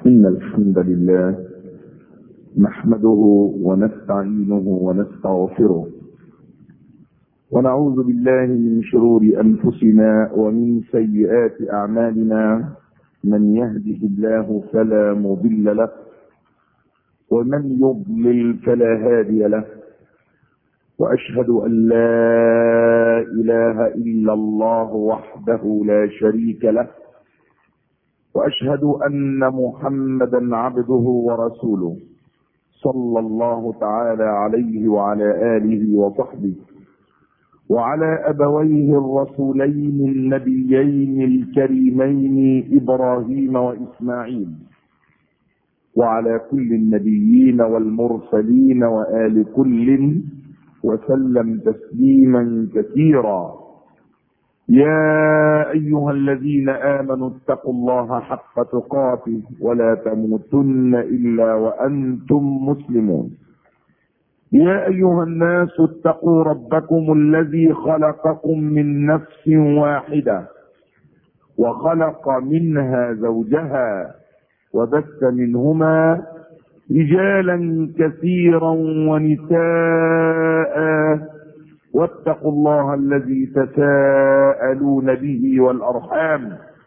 إن الحمد لله نحمده ونستعينه ونستغفره ونعوذ بالله من شرور أنفسنا ومن سيئات أعمالنا. من يهده الله فلا مضل له ومن يضلل فلا هادي له، وأشهد أن لا إله إلا الله وحده لا شريك له، وأشهد أن محمدا عبده ورسوله صلى الله تعالى عليه وعلى آله وصحبه وعلى أبويه الرسولين النبيين الكريمين إبراهيم وإسماعيل، وعلى كل النبيين والمرسلين وآل كل وسلم تسليما كثيرا. يا أيها الذين آمنوا اتقوا الله حق تقاته ولا تموتن إلا وأنتم مسلمون. يا أيها الناس اتقوا ربكم الذي خلقكم من نفس واحدة وخلق منها زوجها وبث منهما رجالا كثيرا ونساء، واتقوا الله الذي تساءلون به والأرحام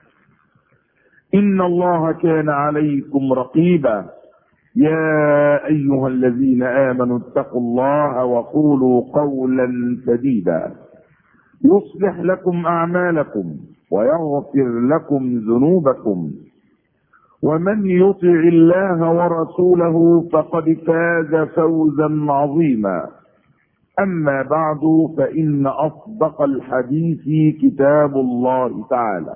إن الله كان عليكم رقيبا. يا أيها الذين آمنوا اتقوا الله وقولوا قولا سديدا يصلح لكم أعمالكم ويغفر لكم ذنوبكم، ومن يطع الله ورسوله فقد فاز فوزا عظيما. أما بعد، فإن أصدق الحديث كتاب الله تعالى،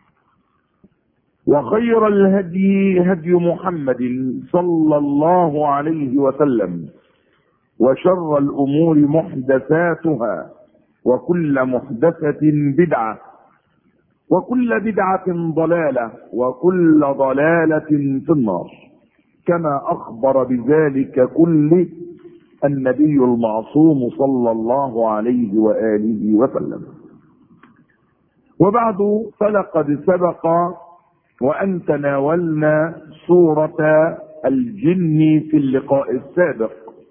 وخير الهدي هدي محمد صلى الله عليه وسلم، وشر الأمور محدثاتها، وكل محدثة بدعة، وكل بدعة ضلالة، وكل ضلالة في النار، كما أخبر بذلك كله النبي المعصوم صلى الله عليه وآله وسلم. وبعد، فلقد سبق وأن تناولنا سورة الجن في اللقاء السابق،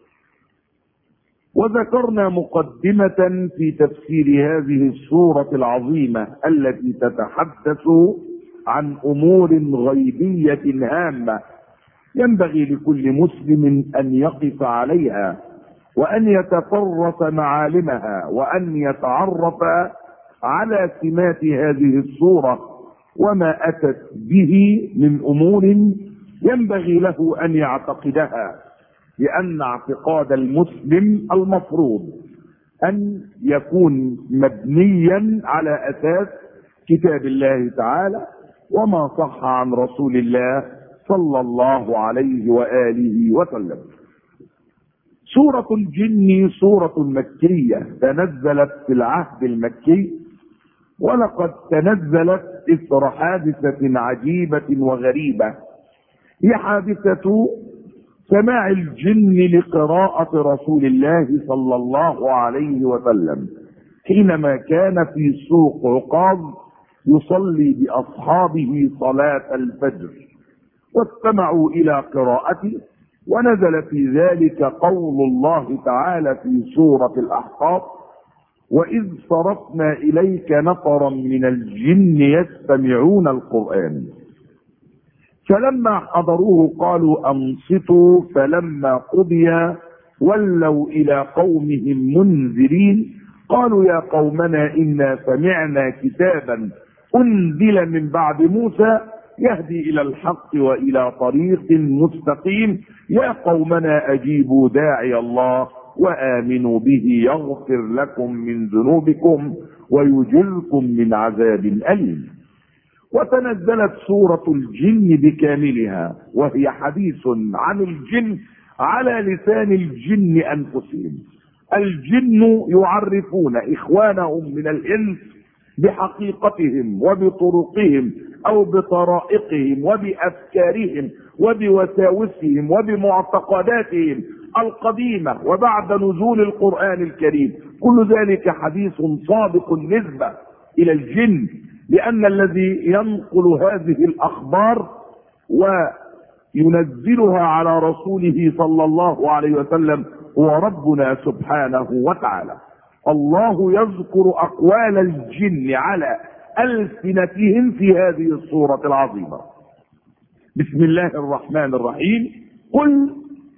وذكرنا مقدمة في تفسير هذه السورة العظيمة التي تتحدث عن أمور غيبية هامة ينبغي لكل مسلم أن يقف عليها، وأن يتفرس معالمها، وأن يتعرف على سمات هذه السورة وما أتت به من أمور ينبغي له أن يعتقدها، لأن اعتقاد المسلم المفروض أن يكون مبنيا على أساس كتاب الله تعالى وما صح عن رسول الله صلى الله عليه وآله وسلم. سورة الجن سورة مكية تنزلت في العهد المكي، ولقد تنزلت إثر حادثة عجيبة وغريبة، هي حادثة سماع الجن لقراءة رسول الله صلى الله عليه وسلم حينما كان في سوق عقاظ يصلي بأصحابه صلاة الفجر، واستمعوا إلى قراءته، ونزل في ذلك قول الله تعالى في سورة الأحقاف: وإذ صرفنا إليك نفرا من الجن يستمعون القرآن فلما حضروه قالوا أنصتوا، فلما قضي ولوا إلى قومهم منذرين قالوا يا قومنا إنا سمعنا كتابا أنزل من بعد موسى يهدي إلى الحق وإلى طريق مستقيم يا قومنا أجيبوا داعي الله وآمنوا به يغفر لكم من ذنوبكم ويجركم من عذاب أليم. وتنزلت سورة الجن بكاملها، وهي حديث عن الجن على لسان الجن أنفسهم. الجن يعرفون إخوانهم من الإنس بحقيقتهم وبطرقهم أو بطرائقهم وبأفكارهم وبوساوسهم وبمعتقداتهم القديمة وبعد نزول القرآن الكريم. كل ذلك حديث صادق النسبة إلى الجن، لأن الذي ينقل هذه الأخبار ينزلها على رسوله صلى الله عليه وسلم هو ربنا سبحانه وتعالى. الله يذكر أقوال الجن على ألسنتهم في هذه السورة العظيمة. بسم الله الرحمن الرحيم. قل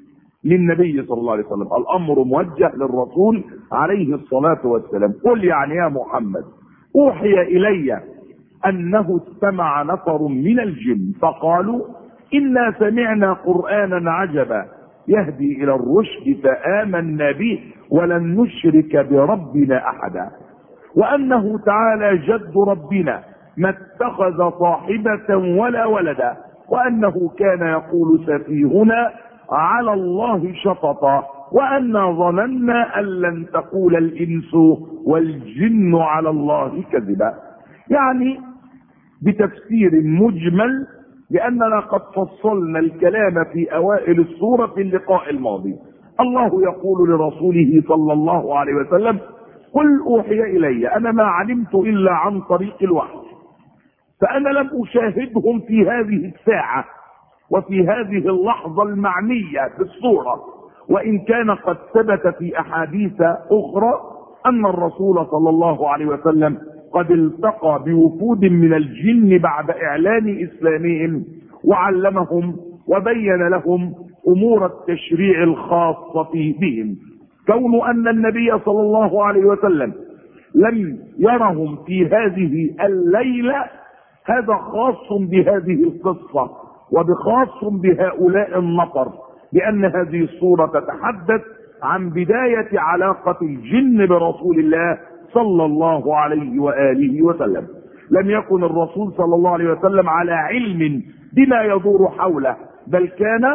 للنبي صلى الله عليه وسلم، الأمر موجه للرسول عليه الصلاة والسلام. قل يعني يا محمد، أوحي إلي أنه استمع نفر من الجن فقالوا إنا سمعنا قرآنا عجبا يهدي إلى الرشد فآمنا به ولن نشرك بربنا أحدا، وأنه تعالى جد ربنا ما اتخذ صاحبة ولا ولدا، وأنه كان يقول سفيهنا على الله شططا، وأنا ظننا أن لن تقول الإنس والجن على الله كذبا. يعني بتفسير مجمل، لأننا قد فصلنا الكلام في أوائل السورة في اللقاء الماضي. الله يقول لرسوله صلى الله عليه وسلم: قل أوحي إلي، أنا ما علمت إلا عن طريق الوحي، فأنا لم أشاهدهم في هذه الساعة وفي هذه اللحظة المعنية بالصورة، وإن كان قد ثبت في أحاديث أخرى أن الرسول صلى الله عليه وسلم قد التقى بوفود من الجن بعد إعلان إسلامهم وعلمهم وبين لهم أمور التشريع الخاصة بهم. كون أن النبي صلى الله عليه وسلم لم يرهم في هذه الليلة هذا خاص بهذه القصة وبخاص بهؤلاء النفر، لأن هذه السورة تتحدث عن بداية علاقة الجن برسول الله صلى الله عليه وآله وسلم. لم يكن الرسول صلى الله عليه وسلم على علم بما يدور حوله، بل كان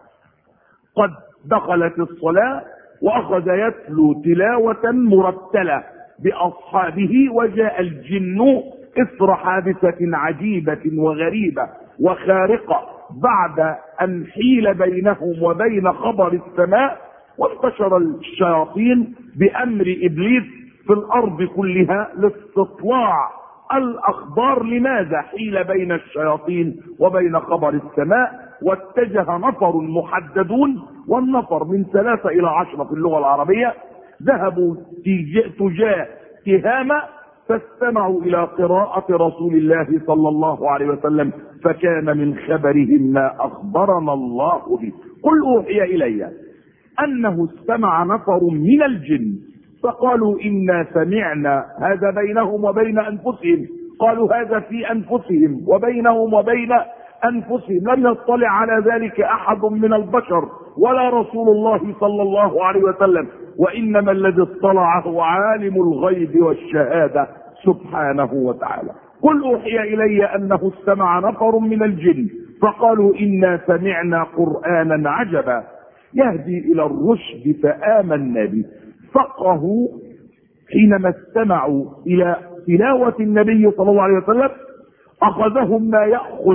قد دخلت الصلاة وأخذ يتلو تلاوة مرتلة بأصحابه، وجاء الجن إثر حادثة عجيبة وغريبة وخارقة بعد أن حيل بينهم وبين خبر السماء، وانتشر الشياطين بأمر إبليس في الأرض كلها لاستطلاع الأخبار. لماذا حيل بين الشياطين وبين خبر السماء؟ واتجه نفر محددون، والنفر من 3 إلى 10 في اللغة العربية، ذهبوا تجاه تهامة فاستمعوا إلى قراءة رسول الله صلى الله عليه وسلم، فكان من خبرهم ما أخبرنا الله به. قل أوحي إلي أنه استمع نفر من الجن فقالوا إنا سمعنا، هذا بينهم وبين أنفسهم، قالوا هذا في أنفسهم وبينهم وبين أنفسهم، لم يطلع على ذلك أحد من البشر ولا رسول الله صلى الله عليه وسلم، وإنما الذي اطلع هو عالم الغيب والشهادة سبحانه وتعالى. قل أوحي إلي أنه استمع نفر من الجن فقالوا إنا سمعنا قرآنا عجبا يهدي إلى الرشد فآمنا به. فقهوا حينما استمعوا إلى تلاوة النبي صلى الله عليه وسلم أخذهم ما يأخذ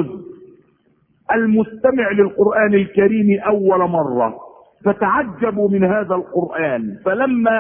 المستمع للقرآن الكريم أول مرة، فتعجبوا من هذا القرآن، فلما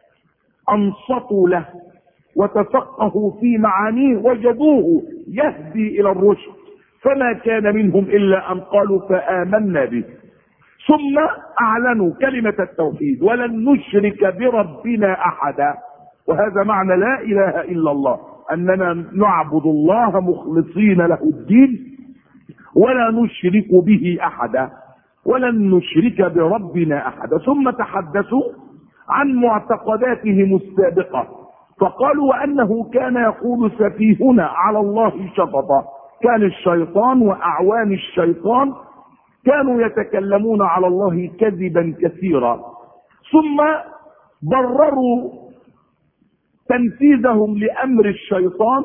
أنصتوا له وتفقهوا في معانيه وجدوه يهدي إلى الرشد، فما كان منهم إلا أن قالوا فآمنا به، ثم أعلنوا كلمة التوحيد ولن نشرك بربنا أحدا. وهذا معنى لا إله إلا الله، أننا نعبد الله مخلصين له الدين ولا نشرك به أحدا، ولن نشرك بربنا أحدا. ثم تحدثوا عن معتقداتهم السابقة فقالوا وأنه كان يقول سفيهنا على الله شططا، كان الشيطان وأعوان الشيطان كانوا يتكلمون على الله كذبا كثيرا. ثم برروا تنفيذهم لأمر الشيطان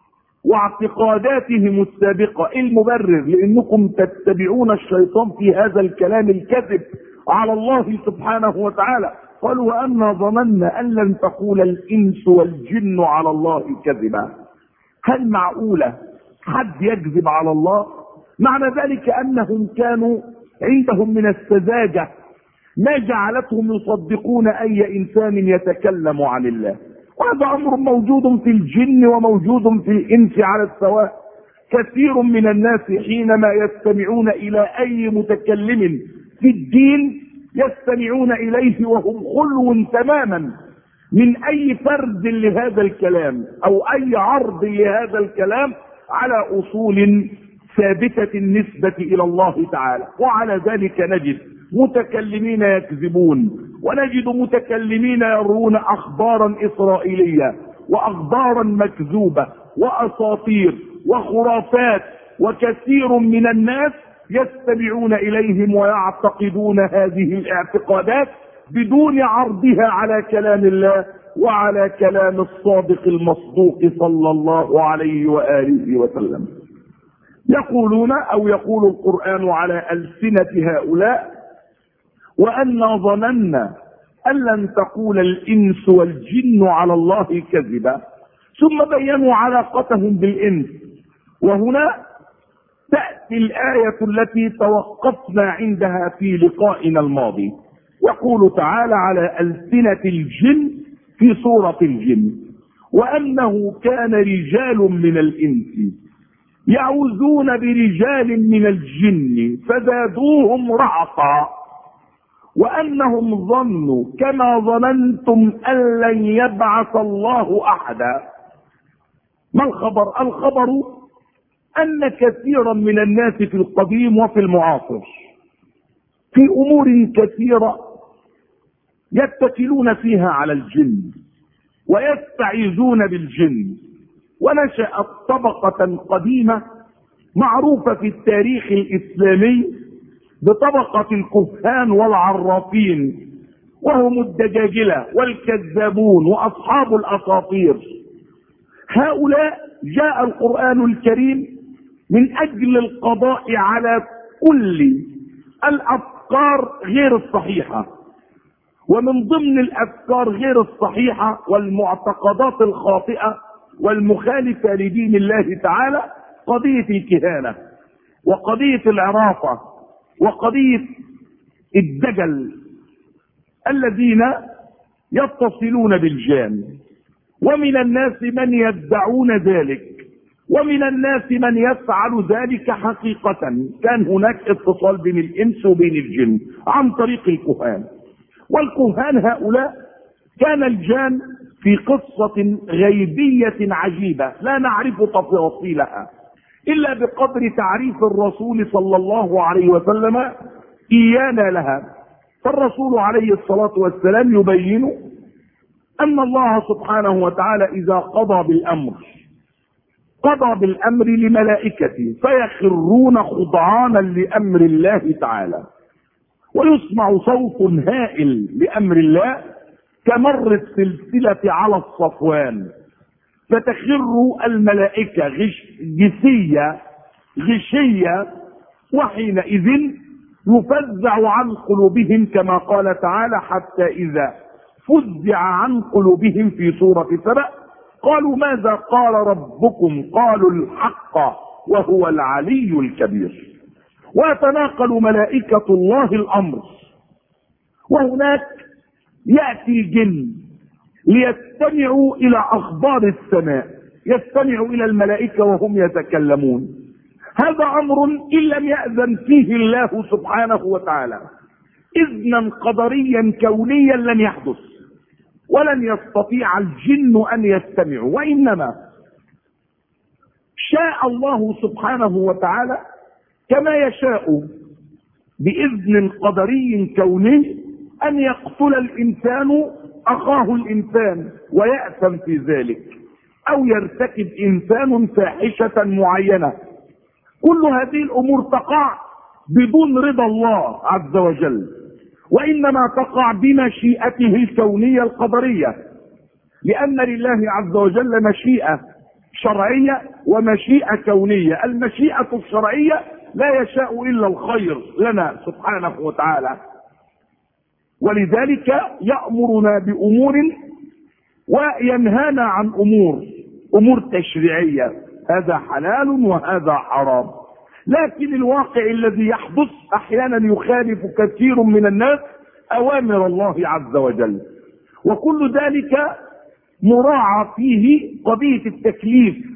واعتقاداتهم السابقة. المبرر لأنكم تتبعون الشيطان في هذا الكلام الكذب على الله سبحانه وتعالى؟ قالوا وأنا ظننا أن لن تقول الإنس والجن على الله كذبا. هل معقولة حد يكذب على الله؟ معنى ذلك أنهم كانوا عندهم من السذاجة ما جعلتهم يصدقون أي إنسان يتكلم عن الله، وهذا أمر موجود في الجن وموجود في الإنس على السواء. كثير من الناس حينما يستمعون الى اي متكلم في الدين يستمعون اليه وهم خلو تماما من اي فرد لهذا الكلام او اي عرض لهذا الكلام على اصول ثابتة النسبة الى الله تعالى. وعلى ذلك نجد متكلمين يكذبون، ونجد متكلمين يرون اخبارا اسرائيلية واخبارا مكذوبة واساطير وخرافات، وكثير من الناس يستمعون اليهم ويعتقدون هذه الاعتقادات بدون عرضها على كلام الله وعلى كلام الصادق المصدوق صلى الله عليه وآله وسلم. يقولون او يقول القرآن على ألسنة هؤلاء: وأنا ظننا أن لن تقول الإنس والجن على الله كذبا، ثم بينوا علاقتهم بالإنس. وهنا تأتي الآية التي توقفنا عندها في لقائنا الماضي، يقول تعالى على ألسنة الجن في سورة الجن: وأنه كان رجال من الإنس يعوذون برجال من الجن فزادوهم رهقا وأنهم ظنوا كما ظننتم أن لن يبعث الله أحدا. ما الخبر؟ الخبر أن كثيرا من الناس في القديم وفي المعاصر في أمور كثيرة يتكلون فيها على الجن ويستعيذون بالجن. ونشأت طبقة قديمة معروفة في التاريخ الإسلامي بطبقة الكهان والعرافين، وهم الدجاجلة والكذابون وأصحاب الأساطير. هؤلاء جاء القرآن الكريم من أجل القضاء على كل الأفكار غير الصحيحة، ومن ضمن الأفكار غير الصحيحة والمعتقدات الخاطئة والمخالفة لدين الله تعالى قضية الكهانة وقضية العرافة وقضية الدجل الذين يتصلون بالجان. ومن الناس من يدعون ذلك، ومن الناس من يفعل ذلك حقيقة. كان هناك اتصال بين الإنس وبين الجن عن طريق الكهان. والكهان هؤلاء كان الجان في قصة غيبية عجيبة لا نعرف تفاصيلها إلا بقدر تعريف الرسول صلى الله عليه وسلم إيانا لها. فالرسول عليه الصلاة والسلام يبين أن الله سبحانه وتعالى إذا قضى بالأمر لملائكته فيخرون خضعانا لأمر الله تعالى، ويسمع صوت هائل لأمر الله كمر السلسلة على الصفوان، فتخر الملائكة غشية، وحينئذ يفزع عن قلوبهم كما قال تعالى: حتى إذا فزع عن قلوبهم في سورة سبأ قالوا ماذا قال ربكم؟ قالوا الحق وهو العلي الكبير. ويتناقل ملائكة الله الأمر. وهناك يأتي الجن ليستمعوا إلى أخبار السماء، يستمعوا إلى الملائكة وهم يتكلمون. هذا أمر إن لم يأذن فيه الله سبحانه وتعالى إذنا قدريا كونيا لن يحدث، ولن يستطيع الجن أن يستمعوا، وإنما شاء الله سبحانه وتعالى كما يشاء بإذن قدري كوني أن يقتل الإنسان أخاه الإنسان ويأثم في ذلك، أو يرتكب إنسان فاحشة معينة. كل هذه الأمور تقع بدون رضا الله عز وجل، وإنما تقع بمشيئته الكونية القدرية، لأن لله عز وجل مشيئة شرعية ومشيئة كونية. المشيئة الشرعية لا يشاء إلا الخير لنا سبحانه وتعالى، ولذلك يأمرنا بأمور وينهانا عن أمور تشريعية، هذا حلال وهذا حرام. لكن الواقع الذي يحدث أحيانا يخالف كثير من الناس أوامر الله عز وجل، وكل ذلك مراعى فيه قضية التكليف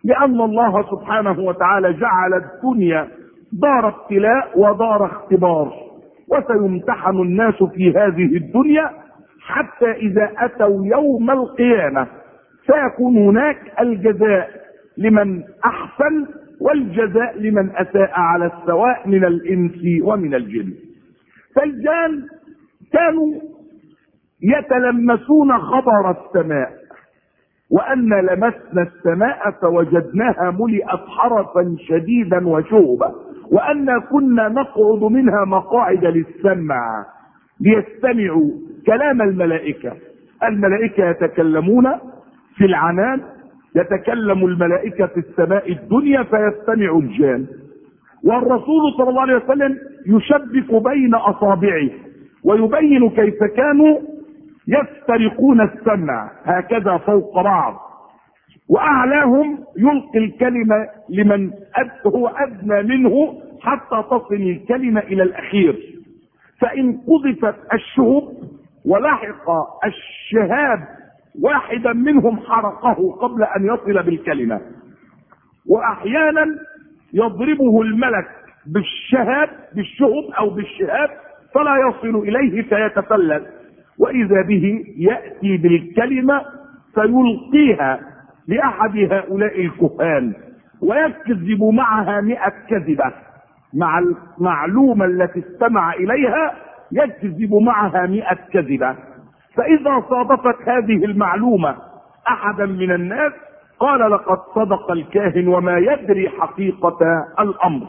لأن الله سبحانه وتعالى جعل الدنيا دار ابتلاء ودار اختبار، وسيمتحن الناس في هذه الدنيا حتى إذا أتوا يوم القيامة سيكون هناك الجزاء لمن أحسن والجزاء لمن أساء على السواء من الإنس ومن الجن. فالجان كانوا يتلمسون خبر السماء، وأن لمسنا السماء فوجدناها ملئت حرسا شديدا وشهبا، وأن كنا نقعد منها مقاعد للسمع ليستمعوا كلام الملائكة. الملائكة يتكلمون في العنان، يتكلم الملائكة في السماء الدنيا فيستمع الجان، والرسول صلى الله عليه وسلم يشبك بين أصابعه ويبين كيف كانوا يسترقون السمع هكذا فوق بعض، وأعلاهم يلقي الكلمة لمن هو أدنى منه حتى تصل الكلمة إلى الأخير، فإن قذفت الشهب ولحق الشهاب واحدا منهم حرقه قبل أن يصل بالكلمة. وأحيانا يضربه الملك بالشهب أو بالشهاب فلا يصل إليه فيتفلت، وإذا به يأتي بالكلمة فيلقيها لأحد هؤلاء الكهان ويكذب معها 100 كذبة، مع المعلومة التي استمع إليها يكذب معها 100 كذبة. فإذا صادفت هذه المعلومة أحدا من الناس قال لقد صدق الكاهن وما يدري حقيقة الأمر.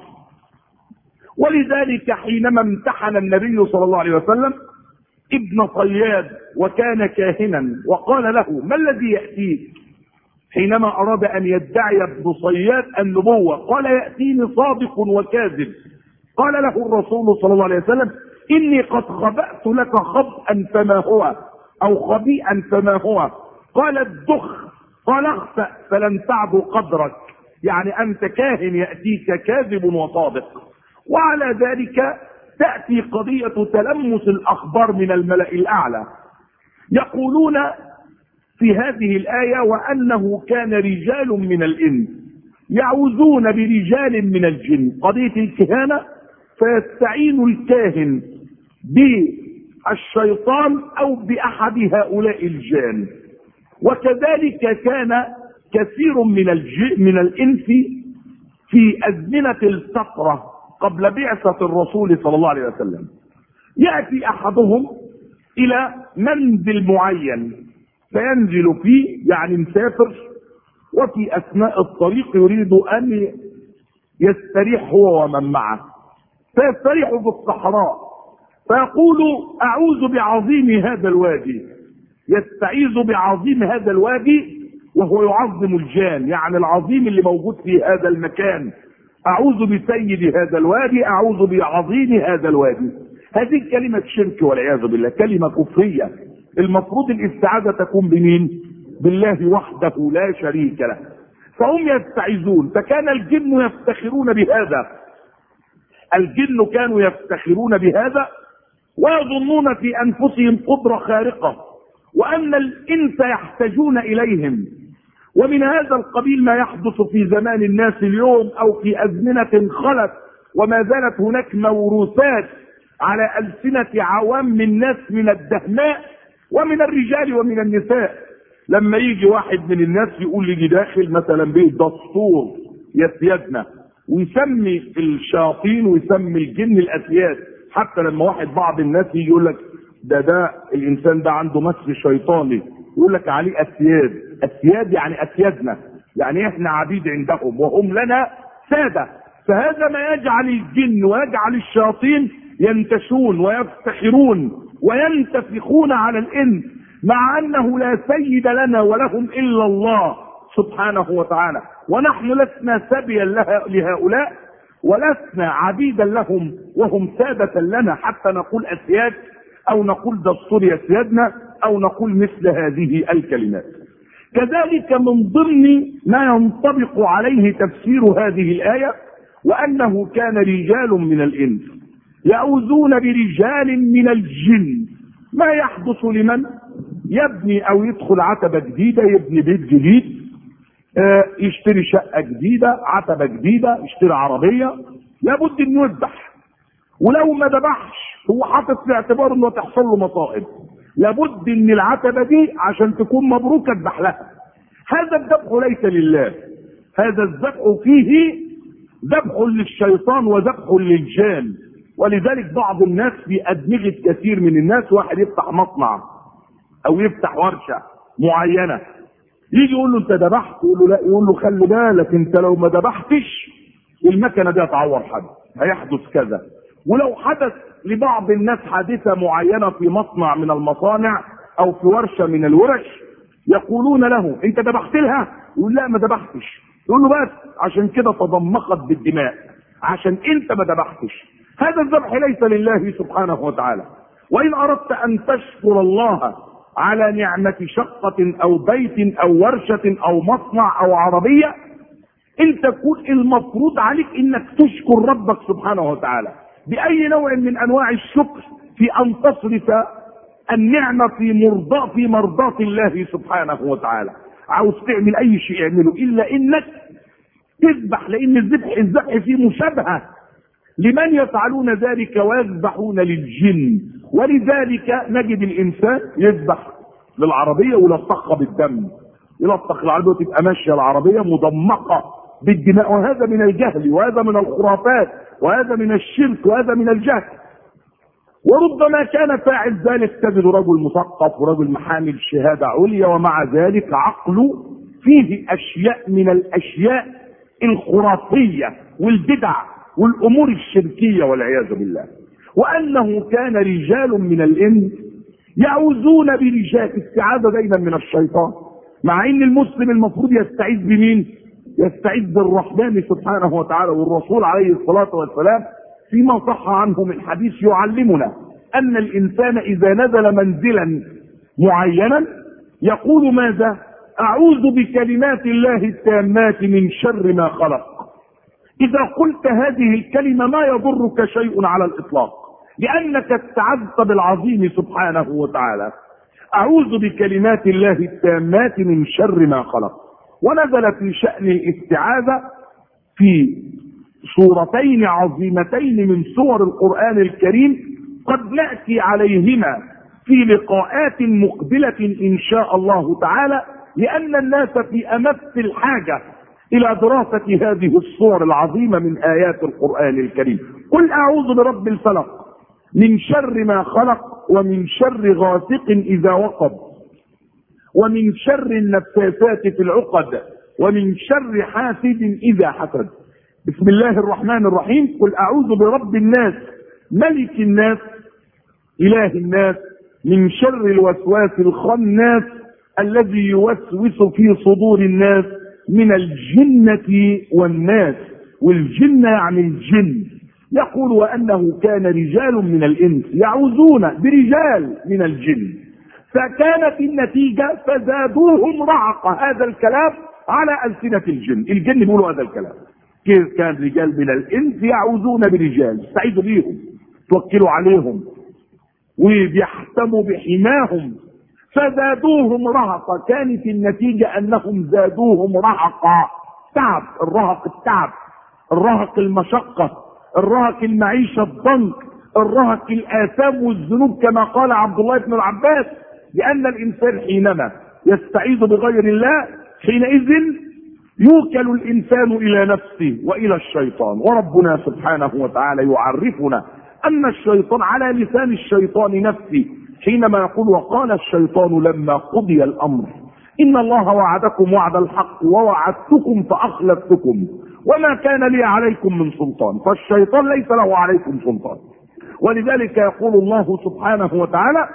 ولذلك حينما امتحن النبي صلى الله عليه وسلم ابن صياد وكان كاهنا وقال له ما الذي يأتيك، حينما أراد أن يدعي ابن صياد النبوة قال يأتيني صادق وكاذب. قال له الرسول صلى الله عليه وسلم إني قد خبأت لك خبأ فما هو أو خبيئا فما هو. قال الدخ، قال اخفأ فلن تعد قدرك، يعني أنت كاهن يأتيك كاذب وصادق. وعلى ذلك تأتي قضية تلمس الأخبار من الملأ الأعلى. يقولون في هذه الآية وأنه كان رجال من الإنس يعوذون برجال من الجن، قضية الكهانة، فيستعين الكاهن بالشيطان أو بأحد هؤلاء الجان. وكذلك كان كثير من الإنس في أزمنة الفترة قبل بعثة الرسول صلى الله عليه وسلم، يأتي أحدهم إلى منزل معين فينزل فيه، يعني مسافر، وفي أثناء الطريق يريد أن يستريح هو ومن معه، فيستريح في الصحراء فيقول أعوذ بعظيم هذا الوادي، يستعيذ بعظيم هذا الوادي وهو يعظم الجان، يعني العظيم اللي موجود في هذا المكان، أعوذ بسيد هذا الوادي، أعوذ بعظيم هذا الوادي. هذه كلمة شرك والعياذ بالله، كلمة كفرية. المفروض الاستعاذة تكون بمين؟ بالله وحده لا شريك له. فهم يستعيذون، فكان الجن يفتخرون بهذا، الجن كانوا يفتخرون بهذا ويظنون في أنفسهم قدرة خارقة وأن الإنس يحتاجون إليهم. ومن هذا القبيل ما يحدث في زمان الناس اليوم أو في أزمنة خلت، وما زالت هناك موروثات على ألسنة عوام الناس من الدهماء ومن الرجال ومن النساء. لما يجي واحد من الناس يقول لي داخل مثلا بيه دستور يسيدنا، ويسمي الشياطين ويسمي الجن الأسياد. حتى لما بعض الناس يجي يقول لك ده الإنسان ده عنده مس شيطاني، يقول لك عليه أسياد. أسياد يعني أسيادنا، يعني احنا عبيد عندهم وهم لنا سادة. فهذا ما يجعل الجن ويجعل الشياطين ينتشون ويفتخرون وينتفخون على الإنس، مع أنه لا سيد لنا ولهم إلا الله سبحانه وتعالى، ونحن لسنا سبيا لهؤلاء ولسنا عبيدا لهم وهم سادة لنا حتى نقول أسياد أو نقول دستور يسيادنا أو نقول مثل هذه الكلمات. كذلك من ضمن ما ينطبق عليه تفسير هذه الآية وأنه كان رجال من الإنس يعوذون برجال من الجن. ما يحدث لمن يبني أو يدخل عتبة جديدة، يبني بيت جديد، يشتري شقة جديدة، عتبة جديدة، يشتري عربية، لابد انه يذبح. ولو ما ذبحش هو حاطط في اعتباره انه تحصل له مصائب، لابد ان العتبة دي عشان تكون مبروكة اذبح لها. هذا الذبح ليس لله، هذا الذبح فيه ذبح للشيطان وذبح للجان. ولذلك بعض الناس في أدمغة كثير من الناس، واحد يفتح مصنع او يفتح ورشة معينة، يجي يقول له انت ذبحت، يقول له لا، يقول له خلي بالك انت لو ما ذبحتش المكنة دي هتعور حد، هيحدث كذا. ولو حدث لبعض الناس حادثة معينة في مصنع من المصانع او في ورشة من الورش، يقولون له انت ذبحت لها؟ يقول لا ما ذبحتش. يقول له بس عشان كده تضمخت بالدماء، عشان انت ما ذبحتش. هذا الذبح ليس لله سبحانه وتعالى. وان اردت ان تشكر الله على نعمة شقة او بيت او ورشة او مصنع او عربية، انت تكون المفروض عليك انك تشكر ربك سبحانه وتعالى باي نوع من انواع الشكر، في ان تصرف النعمة في مرضاة الله سبحانه وتعالى. عاوز تعمل اي شيء اعمله الا انك تذبح، لان الذبح فيه مشابهة لمن يفعلون ذلك ويذبحون للجن. ولذلك نجد الانسان يذبح للعربية ويلطخها بالدم، يلطخ العربية وتبقى ماشية العربية مضمقة بالدماء، وهذا من الجهل، وهذا من الخرافات، وهذا من الشرك، وهذا من الجهل. وربما كان فاعل ذلك تجد رجل مثقف ورجل محامل شهادة عليا، ومع ذلك عقله فيه اشياء من الاشياء الخرافية والبدع والامور الشركية والعياذ بالله. وانه كان رجال من الانس يعوذون برجال، استعاذة دايما من الشيطان، مع ان المسلم المفروض يستعيذ بمين؟ يستعيذ بالرحمن سبحانه وتعالى. والرسول عليه الصلاة والسلام فيما صح عنه من حديث يعلمنا ان الانسان اذا نزل منزلا معينا يقول ماذا؟ اعوذ بكلمات الله التامات من شر ما خلق. اذا قلت هذه الكلمة ما يضرك شيء على الاطلاق، لانك استعذت بالعظيم سبحانه وتعالى. اعوذ بكلمات الله التامات من شر ما خلق. ونزل في شأن الاستعاذة في سورتين عظيمتين من سور القرآن الكريم قد نأتي عليهما في لقاءات مقبلة إن شاء الله تعالى، لأن الناس في أمس الحاجة إلى دراسة هذه الصور العظيمة من آيات القرآن الكريم. قل أعوذ برب الفلق من شر ما خلق، ومن شر غاسق إذا وقب، ومن شر النفاثات في العقد، ومن شر حاسد إذا حسد. بسم الله الرحمن الرحيم. قل أعوذ برب الناس ملك الناس إله الناس من شر الوسواس الخناس الذي يوسوس في صدور الناس من الجنة والناس. والجنة يعني الجن. يقول وأنه كان رجال من الإنس يعوذون برجال من الجن، فكانت النتيجة فزادوهم رهقا. هذا الكلام على ألسنة الجن، الجن بيقولوا هذا الكلام. كيف كان رجال من الإنس يعوذون برجال، استعيذوا بيهم، توكلوا عليهم وبيحتموا بحماهم، فزادوهم رهقا. كانت النتيجة أنهم زادوهم رهقا. تعب، الرهق التعب، الرهق المشقة، الرهق المعيشة الضنك، الرهق الآثام والذنوب، كما قال عبد الله بن العباس، لأن الإنسان حينما يستعيذ بغير الله حينئذ يوكل الإنسان إلى نفسه وإلى الشيطان. وربنا سبحانه وتعالى يعرفنا أن الشيطان على لسان الشيطان نفسه حينما يقول وقال الشيطان لما قضي الأمر إن الله وعدكم وعد الحق ووعدتكم فأخلفتكم وما كان لي عليكم من سلطان. فالشيطان ليس له عليكم سلطان. ولذلك يقول الله سبحانه وتعالى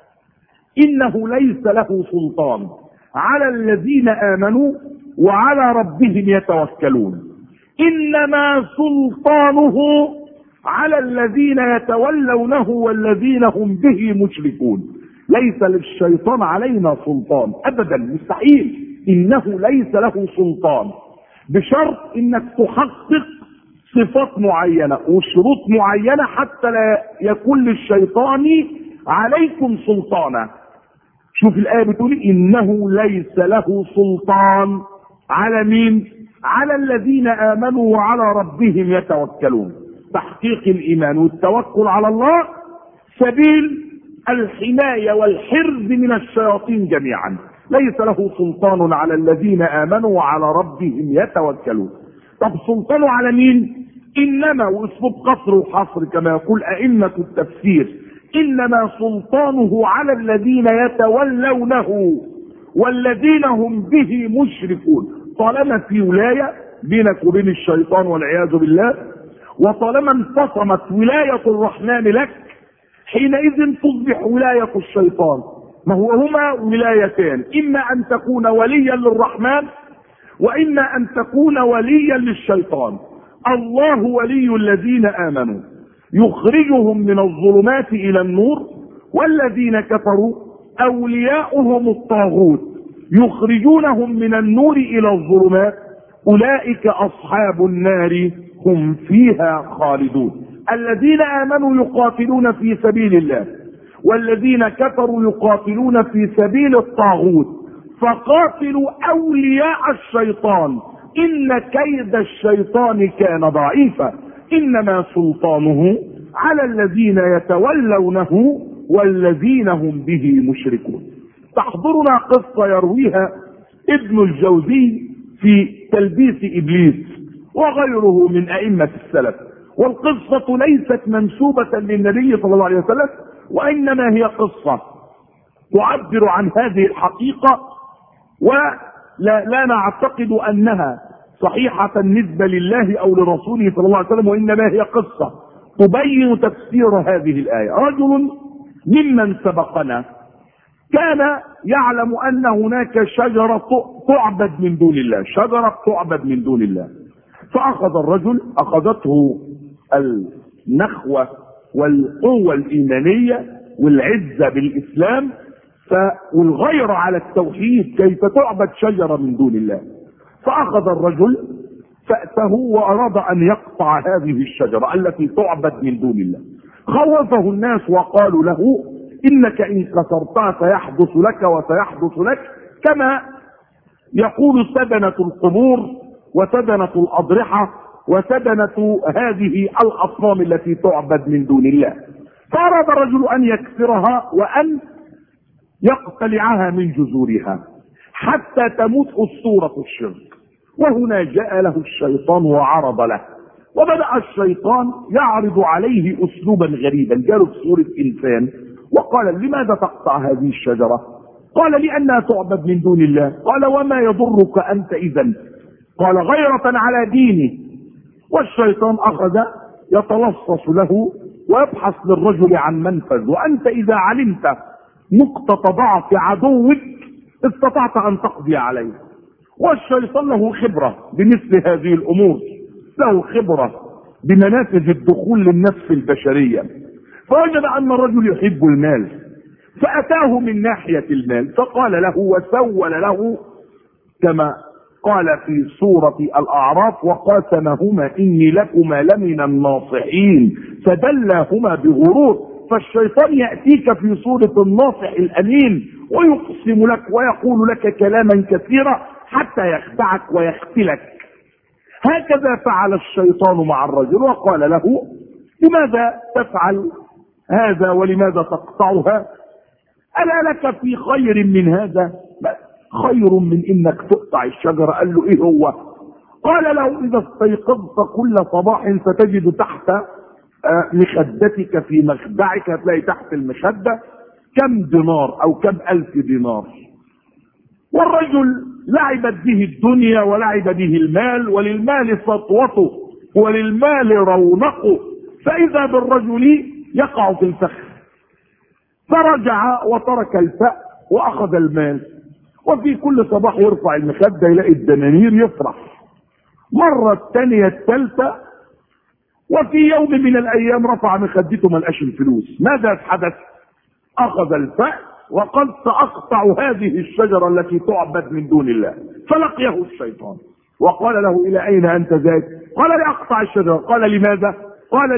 إنه ليس له سلطان على الذين آمنوا وعلى ربهم يتوكلون، إنما سلطانه على الذين يتولونه والذين هم به مشركون. ليس للشيطان علينا سلطان أبدا، مستحيل. إنه ليس له سلطان، بشرط إنك تحقق صفات معينة وشروط معينة حتى لا يكون للشيطان عليكم سلطانا. شوف الآية بتقول إنه ليس له سلطان على مين؟ على الذين آمنوا وعلى ربهم يتوكلون. تحقيق الإيمان والتوكل على الله سبيل الحماية والحرز من الشياطين جميعا. ليس له سلطان على الذين آمنوا وعلى ربهم يتوكلون. طب سلطانه على مين؟ إنما، واسلوب قصر وحصر كما يقول أئمة التفسير، إنما سلطانه على الذين يتولونه والذين هم به مشركون. طالما في ولاية بينك وبين الشيطان والعياذ بالله، وطالما انفصمت ولاية الرحمن لك، حينئذ تصبح ولاية الشيطان. ما هما ولايتان، إما أن تكون وليا للرحمن وإما أن تكون وليا للشيطان. الله ولي الذين آمنوا يخرجهم من الظلمات إلى النور، والذين كفروا أولياؤهم الطاغوت يخرجونهم من النور إلى الظلمات، أولئك أصحاب النار هم فيها خالدون. الذين آمنوا يقاتلون في سبيل الله، والذين كفروا يقاتلون في سبيل الطاغوت، فقاتلوا أولياء الشيطان إن كيد الشيطان كان ضعيفا، إنما سلطانه على الذين يتولونه والذين هم به مشركون. تحضرنا قصة يرويها ابن الجوزي في تلبيس إبليس وغيره من أئمة السلف، والقصة ليست منسوبة للنبي صلى الله عليه وسلم، وإنما هي قصة تعبر عن هذه الحقيقة، ولا نعتقد أنها صحيحة بالنسبة لله أو لرسوله صلى الله عليه وسلم، وإنما هي قصة تبين تفسير هذه الآية. رجل ممن سبقنا كان يعلم أن هناك شجرة تعبد من دون الله، شجرة تعبد من دون الله. فأخذ الرجل، أخذته النخوة والقوة الإيمانية والعزة بالإسلام والغير على التوحيد، كيف تعبد شجرة من دون الله. فأخذ الرجل فأته وأراد أن يقطع هذه الشجرة التي تعبد من دون الله. خوفه الناس وقالوا له إنك إن كسرتها سيحدث لك وسيحدث لك كما يقول سدنة القبور وسدنة الأضرحة وسدنة هذه الأصنام التي تعبد من دون الله. فأراد الرجل أن يكسرها وأن يقتلعها من جذورها حتى تموت أسطورة الشرك. وهنا جاء له الشيطان وعرض له، وبدأ الشيطان يعرض عليه أسلوبا غريبا، جاء في صورة إنسان وقال: لماذا تقطع هذه الشجرة؟ قال: لأنها تعبد من دون الله. قال: وما يضرك أنت إذن؟ قال: غيرة على ديني. والشيطان أخذ يتلصص له ويبحث للرجل عن منفذ، وأنت إذا علمت نقطة ضعف عدوك استطعت أن تقضي عليه. والشيطان له خبرة بمثل هذه الأمور، له خبرة بمنافذ الدخول للنفس البشرية. فوجد أن الرجل يحب المال، فأتاه من ناحية المال فقال له وسول له كما قال في سورة الأعراف: وقاسمهما إني لكما لمن الناصحين فدلاهما بغرور. فالشيطان يأتيك في صورة الناصح الأمين ويقسم لك ويقول لك كلاما كثيرا حتى يخدعك ويختلك. هكذا فعل الشيطان مع الرجل وقال له: لماذا تفعل هذا ولماذا تقطعها؟ ألا لك في خير من هذا؟ خير من انك تقطع الشجرة. قال له: ايه هو؟ قال له: اذا استيقظت كل صباح ستجد تحت مخدتك في مخدعك، هتلاقي تحت المخدة كم دينار او كم ألف دينار. والرجل لعبت به الدنيا ولعب به المال، وللمال سطوته وللمال رونقه، فاذا بالرجل يقع في الفخ. فرجع وترك الفأ واخذ المال، وفي كل صباح يرفع المخدة يلاقي الدنانير يفرح. مرة الثانية الثالثة، وفي يوم من الايام رفع مخدته ما لقاش الفلوس. ماذا حدث؟ اخذ الفأس وقال: ساقطع هذه الشجرة التي تعبد من دون الله. فلقيه الشيطان وقال له: الى اين انت ذاهب؟ قال: لاقطع الشجرة. قال: لماذا؟ قال: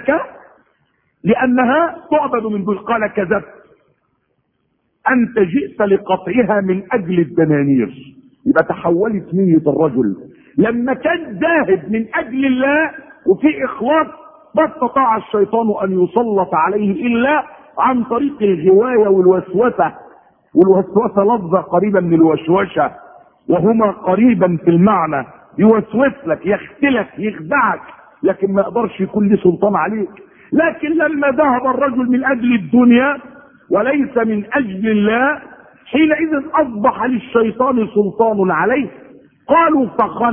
لانها تعبد من دون. قال: كذبت، انت جئت لقطعها من اجل الدنانير، يبقى تحولت نية الرجل لما كان زاهد من اجل الله وفي اخلاص، ما استطاع الشيطان ان يسلط عليه الا عن طريق الغواية والوسوسة. والوسوسة لفظة قريبة من الوشوشة، وهما قريبا في المعنى. يوسوس لك، يختلك، يخدعك، لكن ما يقدرش يكون له سلطان عليك. لكن لما ذهب الرجل من اجل الدنيا وليس من اجل الله، حينئذ اصبح للشيطان سلطان عليه. قالوا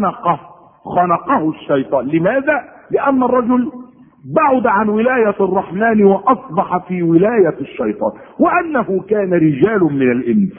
خنقه الشيطان. لماذا؟ لان الرجل بعد عن ولاية الرحمن واصبح في ولاية الشيطان. وانه كان رجال من الانس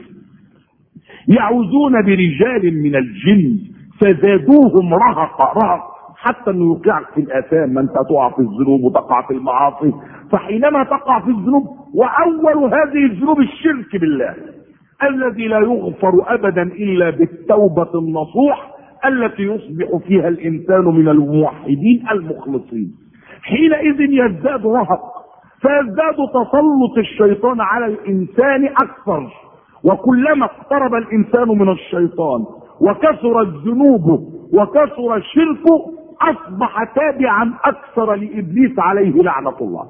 يعوذون برجال من الجن فزادوهم رهق حتى انه يوقعك في الاثام. ما انت تقع في الذنوب وتقع في المعاصي. فحينما تقع في الذنوب، واول هذه الذنوب الشرك بالله الذي لا يغفر ابدا الا بالتوبة النصوح التي يصبح فيها الانسان من الموحدين المخلصين، حينئذ يزداد رهق، فيزداد تسلط الشيطان على الانسان اكثر. وكلما اقترب الانسان من الشيطان وكثرت ذنوبه وكثر شركه اصبح تابعا اكثر لابليس عليه لعنة الله.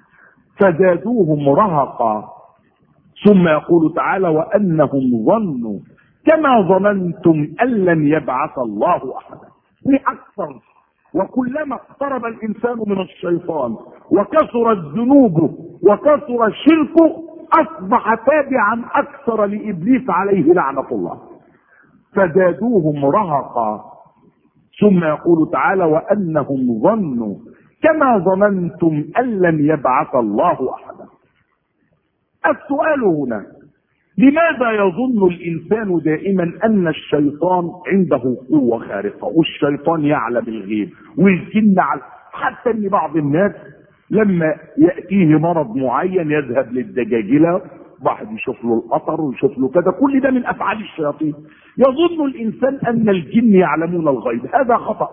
فزادوهم رهقا. ثم يقول تعالى: وانهم ظنوا كما ظننتم ان لن يبعث الله احدا. اكثر. وكلما اقترب الانسان من الشيطان وكثرت ذنوبه وكثر شركه اصبح تابعا اكثر لابليس عليه لعنة الله. فزادوهم رهقا. ثم يقول تعالى: وانهم ظنوا كما ظننتم ان لن يبعث الله احدا. السؤال هنا: لماذا يظن الانسان دائما ان الشيطان عنده قوة خارقة والشيطان يعلم الغيب والجن حتى ان بعض الناس لما يأتيه مرض معين يذهب للدجاجلة، واحد يشوف له القطر ويشوف له كذا، كل ده من افعال الشياطين. يظن الانسان ان الجن يعلمون الغيب. هذا خطأ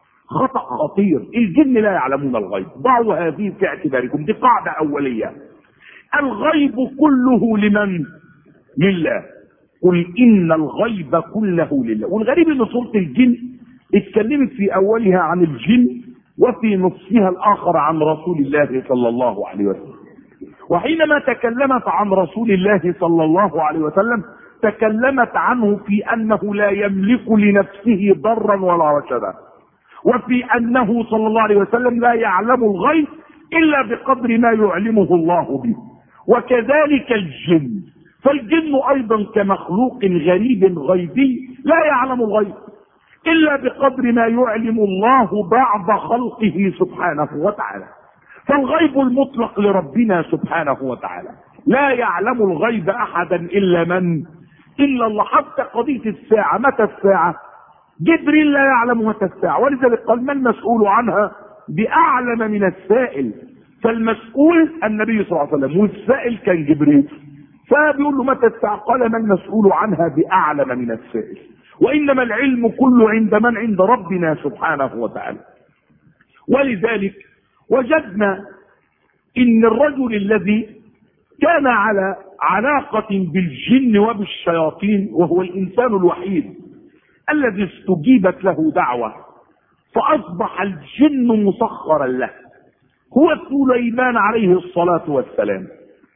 خطير. الجن لا يعلمون الغيب. ضعوا هذه في اعتباركم، دي قاعدة اولية. الغيب كله لمن؟ لله. قل ان الغيب كله لله. والغريب ان سورة الجن اتكلمت في اولها عن الجن وفي نصفها الاخر عن رسول الله صلى الله عليه وسلم. وحينما تكلمت عن رسول الله صلى الله عليه وسلم تكلمت عنه في انه لا يملك لنفسه ضرا ولا رشدا، وفي انه صلى الله عليه وسلم لا يعلم الغيب الا بقدر ما يعلمه الله به. وكذلك الجن، فالجن ايضا كمخلوق غريب غيبي لا يعلم الغيب الا بقدر ما يعلم الله بعض خلقه سبحانه وتعالى. فالغيب المطلق لربنا سبحانه وتعالى. لا يعلم الغيب احدا الا الله. حتى قضية الساعة، متى الساعة؟ جبريل لا يعلم متى الساعة، ولذلك قال: ما المسؤول عنها بأعلم من السائل. فالمسؤول النبي صلى الله عليه وسلم والسائل كان جبريل. فبيقول له: متى الساعة؟ قال: ما المسؤول عنها بأعلم من السائل. وإنما العلم كله عند من؟ عند ربنا سبحانه وتعالى. ولذلك وجدنا إن الرجل الذي كان على علاقة بالجن وبالشياطين وهو الإنسان الوحيد الذي استجيبت له دعوة فأصبح الجن مسخرا له هو سليمان عليه الصلاة والسلام.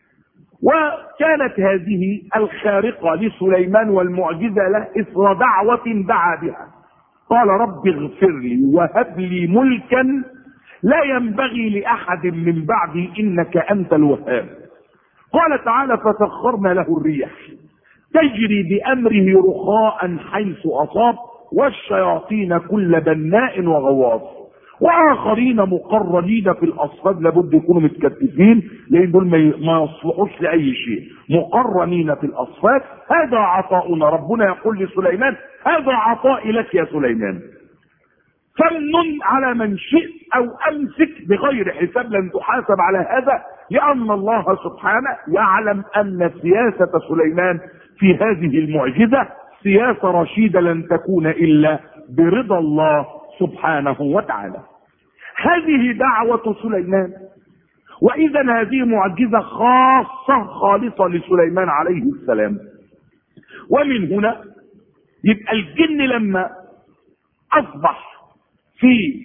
وكانت هذه الخارقة لسليمان والمعجزة له إثر دعوة دعا بها. قال: رب اغفر لي وهب لي ملكا لا ينبغي لأحد من بعدي إنك أنت الوهاب. قال تعالى: فسخرنا له الريح تجري بأمره رخاء حيث أصاب والشياطين كل بناء وغواص وآخرين مقرنين في الأصفاد. لابد يكونوا متكتفين لأن دول ما يصلحوش لأي شيء. مقرنين في الأصفاد. هذا عطاؤنا. ربنا يقول لسليمان: هذا عطاء لك يا سليمان، فمن على من شئت أو أمسك بغير حساب. لن تحاسب على هذا لأن الله سبحانه يعلم أن سياسة سليمان في هذه المعجزة سياسة رشيدة لن تكون إلا برضا الله سبحانه وتعالى. هذه دعوة سليمان. وإذا هذه معجزة خاصة خالصة لسليمان عليه السلام. ومن هنا يبقى الجن لما اصبح في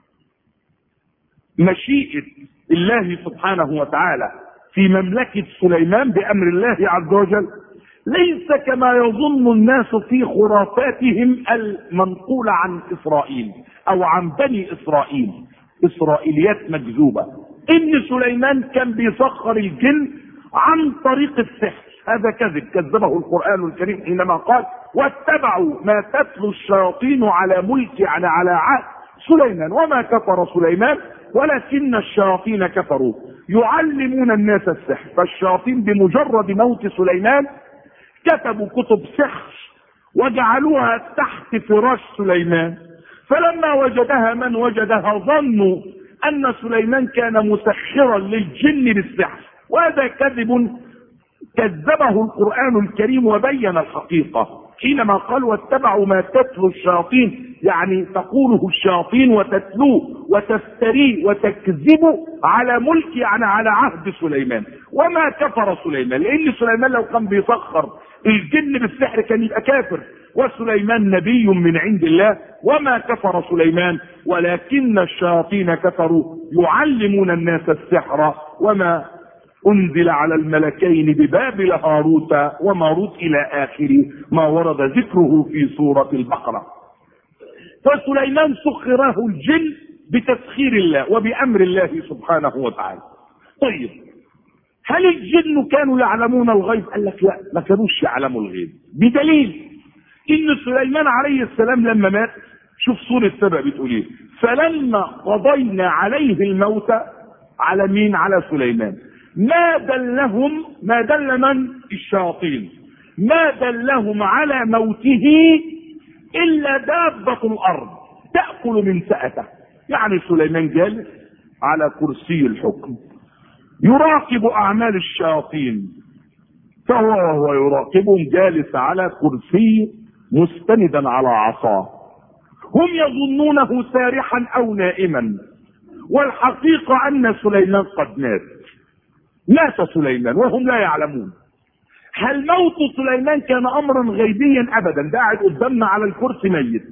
مشيئة الله سبحانه وتعالى في مملكة سليمان بأمر الله عز وجل، ليس كما يظن الناس في خرافاتهم المنقولة عن إسرائيل أو عن بني إسرائيل، إسرائيليات مكذوبة، إن سليمان كان بيسخر الجن عن طريق السحر. هذا كذب، كذبه القرآن الكريم حينما قال واتبعوا ما تتلو الشياطين على ملك، يعني على عهد سليمان، وما كفر سليمان ولكن الشياطين كفروا يعلمون الناس السحر. فالشياطين بمجرد موت سليمان كتبوا كتب سحر وجعلوها تحت فراش سليمان، فلما وجدها من وجدها ظنوا ان سليمان كان مسخرا للجن بالسحر، وهذا كذب كذبه القرآن الكريم وبين الحقيقة حينما قال واتبعوا ما تتلو الشياطين، يعني تقوله الشياطين وتتلوه وتفتريه وتكذبه على ملك، يعني على عهد سليمان. وما كفر سليمان، لان سليمان لو كان بيسخر الجن بالسحر كان يبقى كافر، وسليمان نبي من عند الله. وما كفر سليمان ولكن الشياطين كفروا يعلمون الناس السحر وما انزل على الملكين ببابل هاروت وماروت الى اخر ما ورد ذكره في سورة البقرة. فسليمان سخره الجن بتسخير الله وبامر الله سبحانه وتعالى. طيب هل الجن كانوا يعلمون الغيب؟ قال لك لا، ما كانوش يعلموا الغيب، بدليل ان سليمان عليه السلام لما مات، شوف سورة سبأ بتقول ايه، فلما قضينا عليه الموت، على مين؟ على سليمان. ما دل من؟ الشياطين. ما دلهم على موته الا دابة الارض تأكل من سأته. يعني سليمان جالس على كرسي الحكم يراقب اعمال الشياطين، وهو يراقبهم جالس على كرسي مستندا على عصاه، هم يظنونه سارحا او نائما، والحقيقة ان سليمان قد مات سليمان وهم لا يعلمون. هل موت سليمان كان امرا غيبيا؟ ابدا، ده قاعد قدامنا على الكرسي ميت.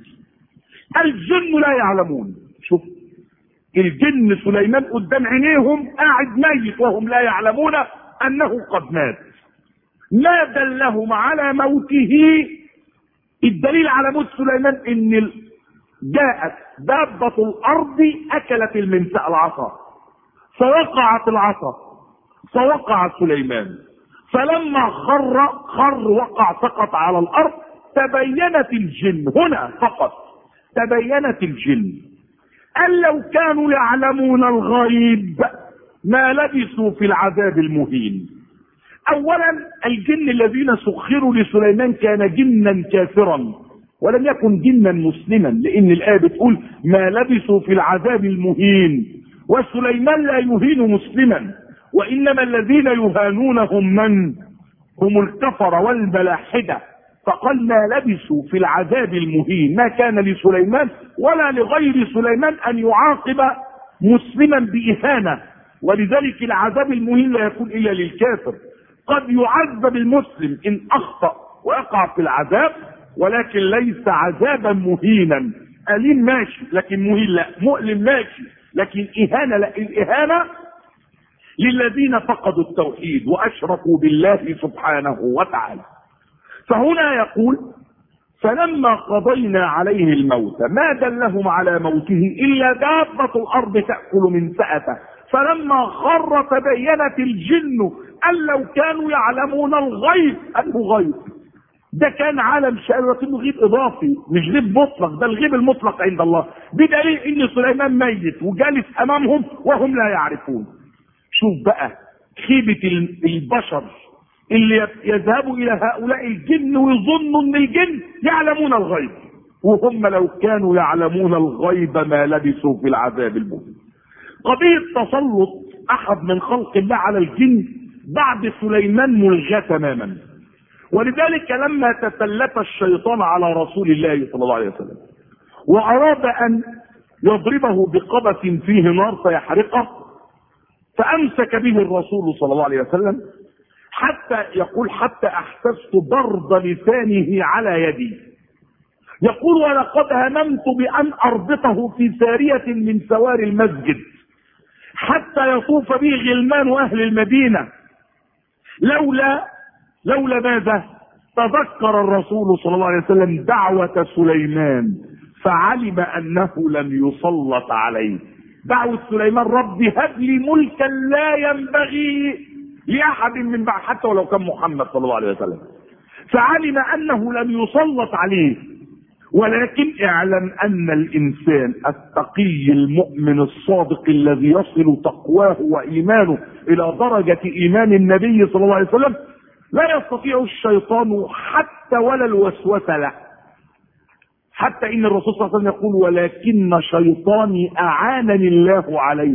الجن لا يعلمون. شوف الجن سليمان قدام عينيهم قاعد ميت وهم لا يعلمون انه قد مات. ما دلهم على موته، الدليل على موت سليمان ان جاءت دابة الارض اكلت المنسى العصا، فوقعت العصا فوقع سليمان، فلما خر وقع سقط على الارض. تبينت الجن هنا فقط، تبينت الجن ان لو كانوا يعلمون الغيب ما لبثوا في العذاب المهين. اولا الجن الذين سخروا لسليمان كان جنا كافرا ولم يكن جنا مسلما، لان الايه بتقول ما لبثوا في العذاب المهين، وسليمان لا يهين مسلما، وانما الذين يهانونهم من؟ هم الكفر والملاحدة. فقال ما لبثوا في العذاب المهين. ما كان لسليمان ولا لغير سليمان ان يعاقب مسلما بإهانة، ولذلك العذاب المهين لا يكون الا للكافر. قد يعذب المسلم ان اخطأ ويقع في العذاب، ولكن ليس عذابا مهينا. أليم ماشي لكن مهين لا، مؤلم ماشي لكن إهانة لا. الإهانة للذين فقدوا التوحيد وأشركوا بالله سبحانه وتعالى. فهنا يقول فلما قضينا عليه الموت ما دلهم على موته إلا دابة الأرض تأكل من سأته، فلما خر تبينت الجن أن لو كانوا يعلمون الغيب. أنه غيب ده كان عالم شأن، لكنه غيب إضافي مش غيب مطلق، ده الغيب المطلق عند الله، بدليل إن سليمان ميت وجالس أمامهم وهم لا يعرفون. شوف بقى خيبة البشر اللي يذهبوا إلى هؤلاء الجن ويظنوا إن الجن يعلمون الغيب، وهم لو كانوا يعلمون الغيب ما لبثوا في العذاب المهين. قضية تسلط أحد من خلق الله على الجن بعد سليمان ملغاة تماما، ولذلك لما تسلط الشيطان على رسول الله صلى الله عليه وسلم وأراد أن يضربه بقبس فيه نار فيحرقه، فأمسك به الرسول صلى الله عليه وسلم حتى يقول حتى أحسست برد لسانه على يدي، يقول ولقد هممت بأن أربطه في سارية من سواري المسجد حتى يطوف به غلمان أهل المدينة، لولا ماذا؟ تذكر الرسول صلى الله عليه وسلم دعوة سليمان فعلم أنه لم يسلط عليه. دعوة سليمان رب هب لي ملكا لا ينبغي لأحد من بعد، حتى ولو كان محمد صلى الله عليه وسلم، فعلم أنه لم يسلط عليه. ولكن اعلم أن الإنسان التقي المؤمن الصادق الذي يصل تقواه وإيمانه إلى درجة إيمان النبي صلى الله عليه وسلم لا يستطيع الشيطان حتى ولا الوسوسة له. حتى إن الرسول صلى الله عليه وسلم يقول ولكن شيطاني أعانني الله عليه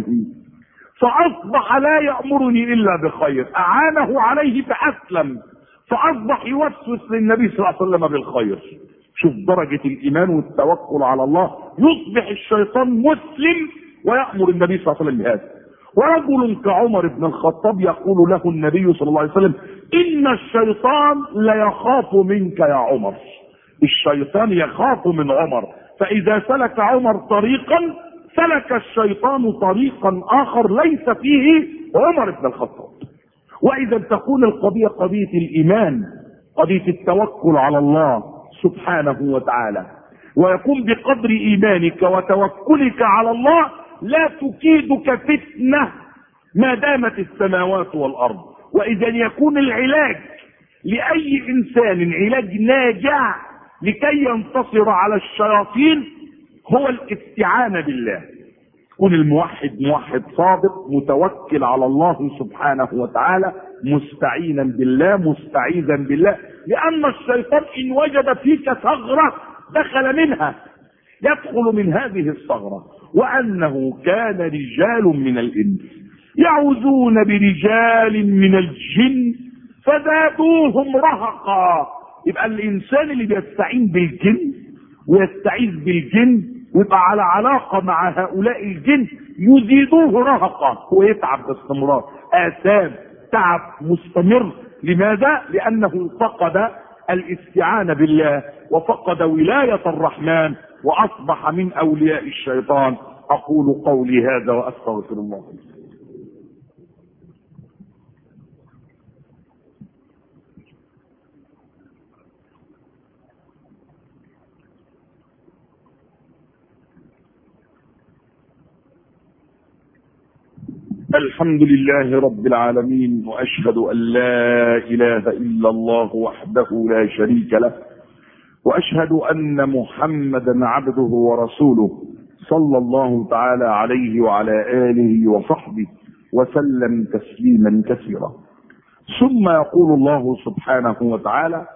فأصبح لا يأمرني إلا بخير. أعانه عليه فأسلم، فأصبح يوسوس للنبي صلى الله عليه وسلم بالخير. شوف درجة الإيمان والتوكل على الله، يصبح الشيطان مسلم ويأمر النبي صلى الله عليه وسلم بهذا. ورجل كعمر بن الخطاب يقول له النبي صلى الله عليه وسلم إن الشيطان ليخاف منك يا عمر. الشيطان يخاف من عمر، فإذا سلك عمر طريقا سلك الشيطان طريقا آخر ليس فيه عمر بن الخطاب. وإذا تكون القضية قضية الإيمان، قضية التوكل على الله سبحانه وتعالى، ويكون بقدر إيمانك وتوكلك على الله لا تكيدك فتنة ما دامت السماوات والأرض. وإذا يكون العلاج لأي إنسان علاج ناجع لكي ينتصر على الشياطين هو الاستعانة بالله. كن الموحد موحد صادق متوكل على الله سبحانه وتعالى، مستعينا بالله مستعيذا بالله، لأن الشيطان إن وجد فيك ثغرة دخل منها، يدخل من هذه الثغرة. وأنه كان رجال من الإنس يعوذون برجال من الجن فزادوهم رهقا. يبقى الإنسان اللي بيستعين بالجن ويستعيذ بالجن ويبقى على علاقة مع هؤلاء الجن يزيدوه رهقا، ويتعب باستمرار، آثام تعب مستمر. لماذا؟ لأنه فقد الاستعانة بالله وفقد ولاية الرحمن وأصبح من أولياء الشيطان. أقول قولي هذا وأستغفر الله. الحمد لله رب العالمين، وأشهد أن لا إله إلا الله وحده لا شريك له، وأشهد أن محمدا عبده ورسوله صلى الله تعالى عليه وعلى آله وصحبه وسلم تسليما كثيرا. ثم يقول الله سبحانه وتعالى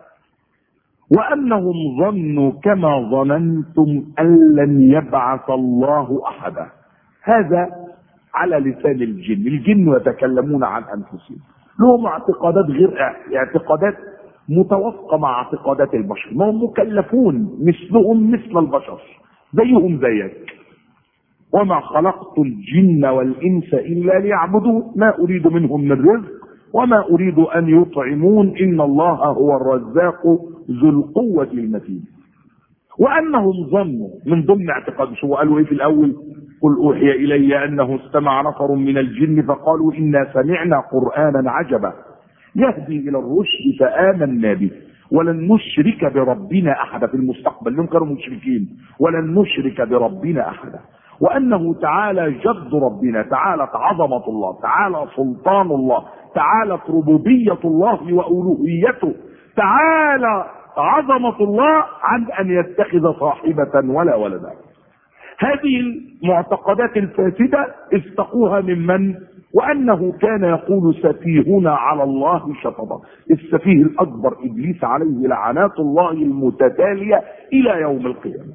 وأنهم ظنوا كما ظننتم أن لن يبعث الله أحدا. هذا على لسان الجن. الجن يتكلمون عن أنفسهم، لهم اعتقادات غير اعتقادات متوافقة مع اعتقادات البشر، ما هم مكلفون مثلهم مثل البشر زيهم زيك. وما خلقت الجن والإنس إلا ليعبدون ما أريد منهم من رزق وما أريد أن يطعمون إن الله هو الرزاق ذو القوة المتين. وأنهم ظنوا من ضمن اعتقاد، شو قالوا إيه في الأول؟ قل أوحي إلي أنه استمع نفر من الجن فقالوا إنا سمعنا قرآنا عجبا يهدي إلى الرشد فآمنا به ولن نشرك بربنا أحدا. في المستقبل لهم كانوا مشركين، ولن نشرك بربنا أحدا. وأنه تعالى جد ربنا، تعالت عظمة الله، تعالى سلطان الله، تعالت ربوبية الله وألوهيته، تعالى عظمة الله عن أن يتخذ صاحبة ولا ولدا. هذه المعتقدات الفاسدة استقوها ممن؟ وأنه كان يقول سفيهنا على الله شططا. السفيه الأكبر إبليس عليه لعنات الله المتتالية إلى يوم القيامة.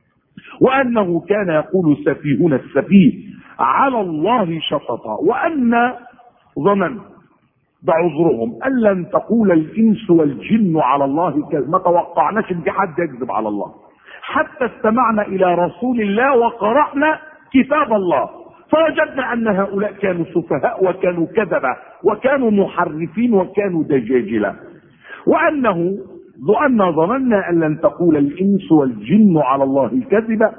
وأنه كان يقول سفيهنا السفيه على الله شططا. وأن ظنن بعذرهم أن لن تقول الإنس والجن على الله كذب، ما توقعناش ان حد يكذب على الله، حتى استمعنا إلى رسول الله وقرأنا كتاب الله فوجدنا أن هؤلاء كانوا سفهاء وكانوا كذبة وكانوا محرفين وكانوا دجاجلة. وأنه وأنا ظننا أن لن تقول الإنس والجن على الله كذبا،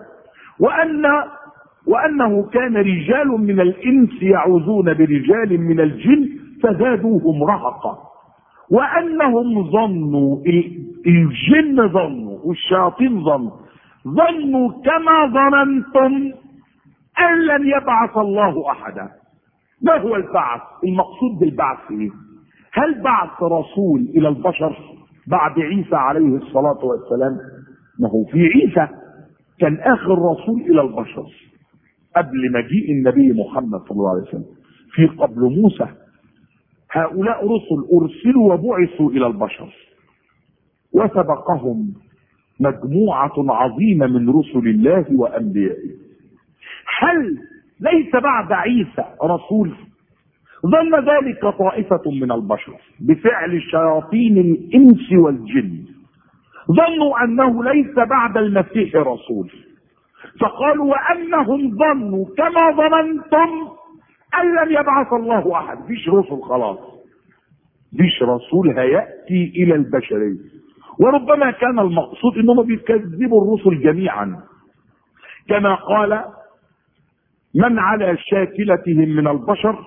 وأنه كان رجال من الإنس يعوذون برجال من الجن فزادوهم رهقا، وأنهم ظنوا، الجن ظنوا والشياطين ظنوا كما ظننتم أن لن يبعث الله أحدا. ما هو البعث؟ المقصود بالبعث إيه؟ هل بعث رسول إلى البشر بعد عيسى عليه الصلاة والسلام؟ ما هو في عيسى كان آخر رسول إلى البشر قبل مجيء النبي محمد صلى الله عليه وسلم. في قبل موسى هؤلاء رسل أرسلوا وبعثوا إلى البشر، وسبقهم مجموعة عظيمة من رسل الله وأنبيائه. هل ليس بعد عيسى رسول؟ ظن ذلك طائفة من البشر بفعل شياطين الإنس والجن، ظنوا أنه ليس بعد المسيح رسول، فقالوا وأنهم ظنوا كما ظننتم أن لن يبعث الله أحد. فيش رسل خلاص، فيش رسول هيأتي إلى البشرية. وربما كان المقصود أنهم بيكذبوا الرسل جميعا، كما قال من على شاكلتهم من البشر،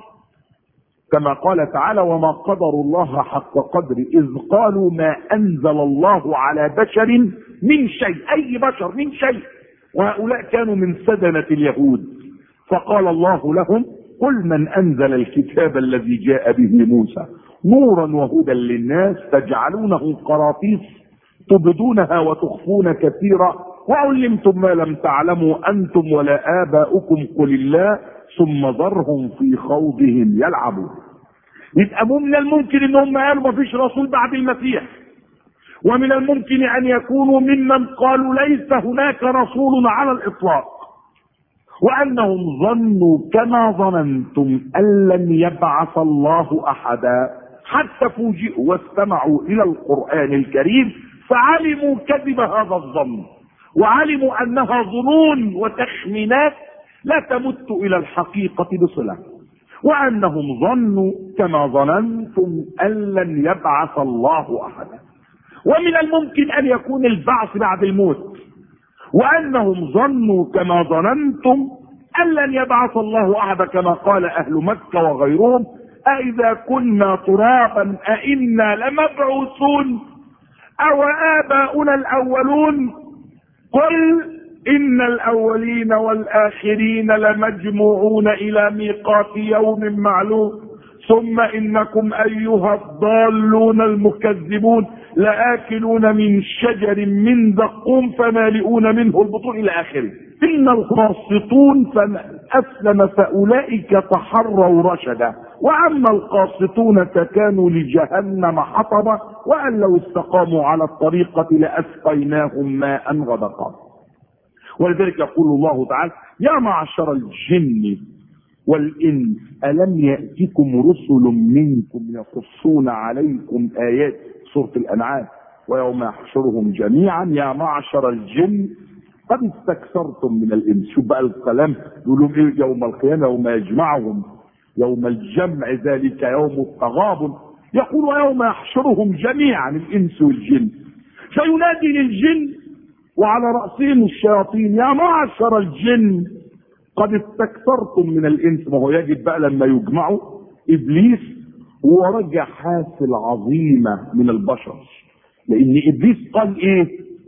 كما قال تعالى وما قدر الله حق قدر إذ قالوا ما أنزل الله على بشر من شيء، أي بشر من شيء. وهؤلاء كانوا من سدنة اليهود، فقال الله لهم قل من أنزل الكتاب الذي جاء به موسى نورا وهدى للناس تجعلونه قراطيس تبدونها وتخفون كثيرا وعلمتم ما لم تعلموا أنتم ولا آباؤكم قل الله ثم ذرهم في خوضهم يلعبون. يبقى من الممكن انهم قالوا ما فيش رسول بعد المسيح، ومن الممكن ان يكونوا ممن قالوا ليس هناك رسول على الاطلاق، وانهم ظنوا كما ظننتم ان لن يبعث الله احدا، حتى فوجئوا واستمعوا الى القرآن الكريم فعلموا كذب هذا الظن، وعلموا انها ظنون وتخمينات لا تمت الى الحقيقة بصلة، وانهم ظنوا كما ظننتم ان لن يبعث الله احدا. ومن الممكن ان يكون البعث بعد الموت، وانهم ظنوا كما ظننتم ان لن يبعث الله احدا، كما قال اهل مكة وغيرهم أإذا كنا ترابا أإنا لمبعوثون أو آباؤنا الأولون قل إن الأولين والآخرين لمجموعون إلى ميقات يوم معلوم ثم إنكم أيها الضالون المكذبون لآكلون من شجر من زقوم فمالئون منه البطون إلى آخره. إن القاسطون فأسلم فأولئك تحروا رشدا وأما القاسطون فكانوا لجهنم حطبا وأن لو استقاموا على الطريقة لأسقيناهم ماء غدقا. ولذلك يقول الله تعالى يا معشر الجن والإنس ألم يأتكم رسل منكم يقصون عليكم آيات، سورة الأنعام، ويوم يحشرهم جميعا يا معشر الجن قد استكثرتم من الإنس. شوف بقى الكلام يقولوا إيه يوم القيامة يوم يجمعهم يوم الجمع ذلك يوم التغابن، يقول ويوم يحشرهم جميعا الإنس والجن فينادي للجن وعلى رأسهم الشياطين يا معشر الجن قد استكثرتم من الإنس. ما هو يجب بقى لما يجمعوا إبليس ورجع حاسل عظيمة من البشر، لأن إبليس قال إيه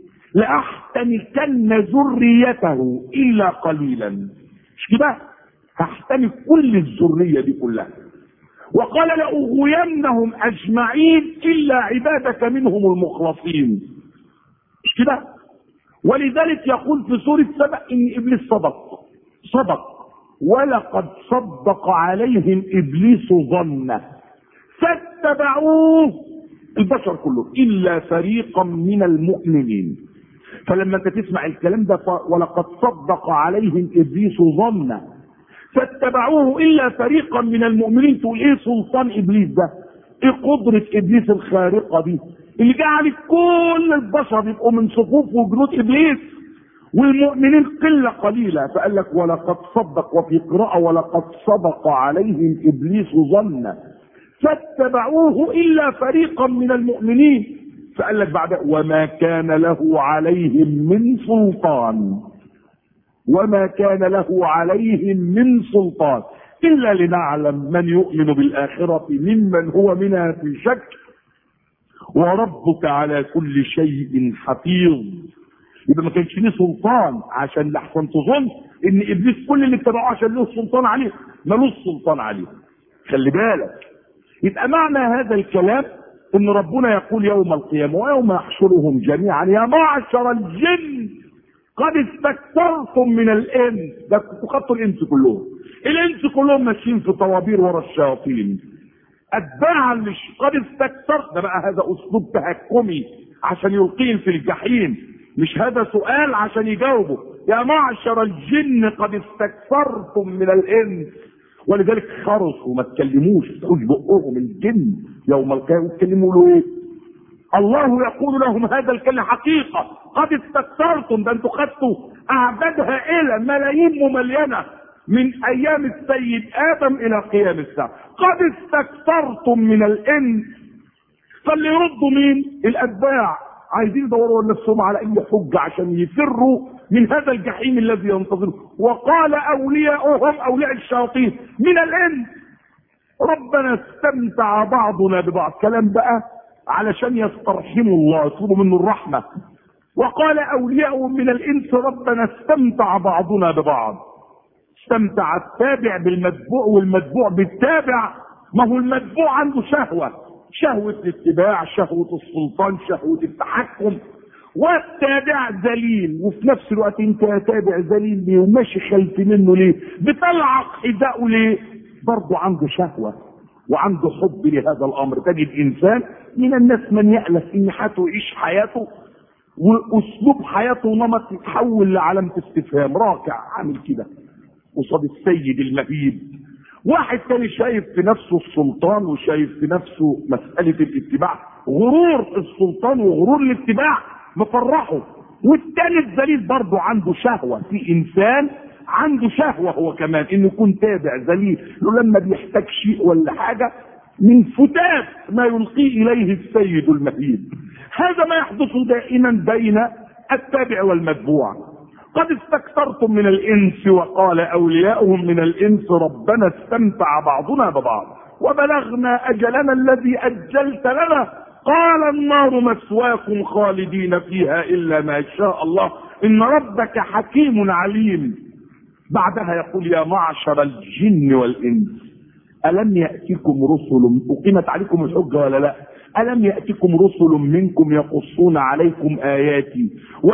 لأحتنكن ذريته إلا قليلا، مش كده؟ هحتنك كل الذرية دي كلها، وقال لأغوينهم أجمعين إلا عبادك منهم المخلصين، مش كده؟ ولذلك يقول في سورة سبأ إن إبليس صدق ولقد صدق عليهم إبليس ظنه فاتبعوه البشر كله إلا فريقا من المؤمنين. فلما انت تسمع الكلام ده ولقد صدق عليهم إبليس ظنه فاتبعوه إلا فريقا من المؤمنين، تقول إيه سلطان إبليس ده؟ إيه قدرة إبليس الخارقة دي اللي جعلت كل البشر يبقوا من صفوف وجنود إبليس والمؤمنين قلة قليلة؟ فقال لك ولقد صدق، وفي قراءة ولقد صدق عليهم إبليس ظنه فاتبعوه إلا فريقا من المؤمنين. فقال لك بعد وما كان له عليهم من سلطان، وما كان له عليهم من سلطان إلا لنعلم من يؤمن بالآخرة ممن هو منها في شك وربك على كل شيء حفيظ. يبقى ما كانش ليه سلطان، عشان لحسن تظن ان ابليس كل اللي اتبعوه عشان له سلطان عليه، ملوش سلطان عليه. خلي بالك. يبقى معنى هذا الكلام ان ربنا يقول يوم القيامه ويوم يحشرهم جميعا يا معشر الجن قد استكثرتم من الانس. ده خدتوا الانس كلهم، الانس كلهم ماشيين في طوابير ورا الشياطين اتباعا قد استكثرت. ده بقى هذا اسلوب تهكمي عشان يلقيهم في الجحيم، مش هذا سؤال عشان يجاوبوا. يا معشر الجن قد استكثرتم من الانس. ولذلك خرسوا ما تكلموش، تخش بقهم الجن يوم القيامه يتكلموا له ايه؟ الله يقول لهم هذا الكلام حقيقه، قد استكثرتم. ده انتوا خدتوا اعداد هائله، ملايين مملينه من ايام السيد ادم الى قيام الساعه. قد استكثرتم من الانس. فاللي يردوا مين؟ الاتباع، عايزين يدوروا نفسهم على اي حجه عشان يفروا من هذا الجحيم الذي ينتظرهم. وقال اولياؤهم، اولياء الشياطين من الانس ربنا استمتع بعضنا ببعض. كلام بقى علشان يسترحموا الله، يطلبوا منه الرحمه. وقال اولياؤهم من الانس ربنا استمتع بعضنا ببعض. استمتع التابع بالمتبوع والمتبوع بالتابع. ما هو المتبوع عنده شهوه، شهوه الاتباع، شهوه السلطان، شهوه التحكم. والتابع ذليل، وفي نفس الوقت انت يا تابع ذليل ليه وماشي خلف منه ليه؟ بتلعق حذاءه ليه؟ برضه عنده شهوه وعنده حب لهذا الامر. تجد انسان من الناس من يألف ان حياته يعيش حياته واسلوب حياته ونمط يتحول لعلامه استفهام، راكع عامل كده قصاد السيد المهيب. واحد تاني شايف في نفسه السلطان وشايف في نفسه مسألة الاتباع، غرور السلطان وغرور الاتباع مفرحه. والتاني الذليل برضه عنده شهوة. في انسان عنده شهوة هو كمان انه يكون تابع ذليل، لما بيحتاج شيء ولا حاجة من فتات ما يلقيه اليه السيد المهيب. هذا ما يحدث دائما بين التابع والمتبوع. قد استكثرتم من الانس وقال اولياؤهم من الانس ربنا استمتع بعضنا ببعض وبلغنا اجلنا الذي اجلت لنا قال النار مثواكم خالدين فيها الا ما شاء الله ان ربك حكيم عليم. بعدها يقول يا معشر الجن والانس الم ياتكم رسل، اقيمت عليكم الحجه ولا لا؟ ألم يأتكم رسل منكم يقصون عليكم آياتي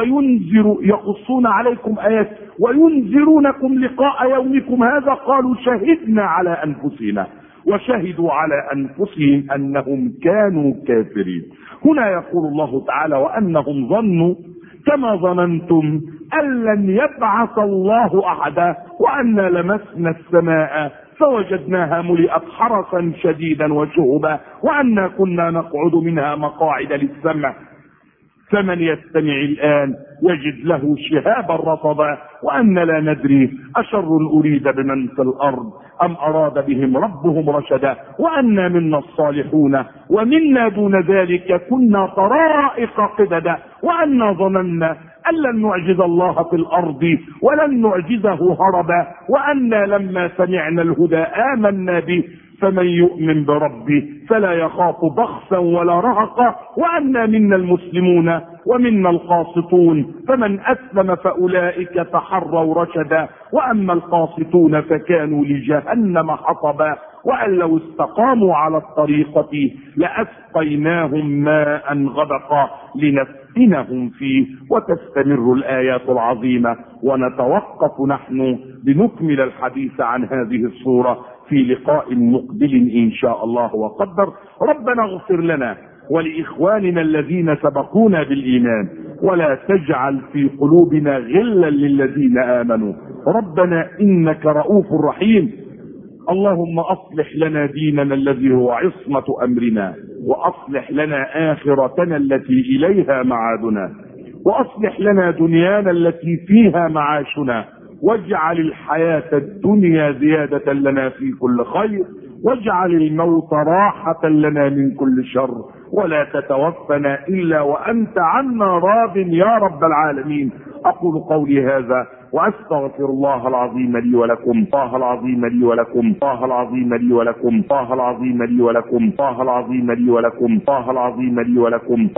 يقصون عليكم آياتي وينذرونكم لقاء يومكم هذا قالوا شهدنا على أنفسنا وشهدوا على أنفسهم أنهم كانوا كافرين. هنا يقول الله تعالى وأنهم ظنوا كما ظننتم أن لن يبعث الله أحدا وأنا لمسنا السماء فوجدناها ملئت حرسا شديدا وشهبا وأنا كنا نقعد منها مقاعد للسمع فمن يستمع الآن يجد له شهابا رصدا وأنا لا ندري أشر أريد بمن في الأرض أم أراد بهم ربهم رشدا وأنا منا الصالحون ومنا دون ذلك كنا طرائق قددا وأنا ظننا أن لن نعجز الله في الأرض ولن نعجزه هربا وأنا لما سمعنا الهدى آمنا به فمن يؤمن بربه فلا يخاف بخسا ولا رهقا وأنا منا المسلمون ومنا القاسطون فمن أسلم فأولئك تحروا رشدا وأما القاسطون فكانوا لجهنم حطبا وأن لو استقاموا على الطريقة لأسقيناهم ماء غدقا لنفتنهم فيه. وتستمر الآيات العظيمة ونتوقف نحن لنكمل الحديث عن هذه السورة في لقاء مقبل إن شاء الله وقدر. ربنا اغفر لنا ولإخواننا الذين سبقونا بالإيمان ولا تجعل في قلوبنا غلا للذين آمنوا ربنا إنك رؤوف رحيم. اللهم أصلح لنا ديننا الذي هو عصمة أمرنا وأصلح لنا آخرتنا التي إليها معادنا وأصلح لنا دنيانا التي فيها معاشنا واجعل الحياة الدنيا زيادة لنا في كل خير واجعل الموت راحة لنا من كل شر ولا تتوفنا إلا وأنت عنا راض يا رب العالمين. أقول قولي هذا وأستغفر الله العظيم لي ولكم، الله العظيم لي ولكم، الله العظيم لي ولكم، الله العظيم لي ولكم، الله العظيم لي ولكم، الله العظيم لي ولكم.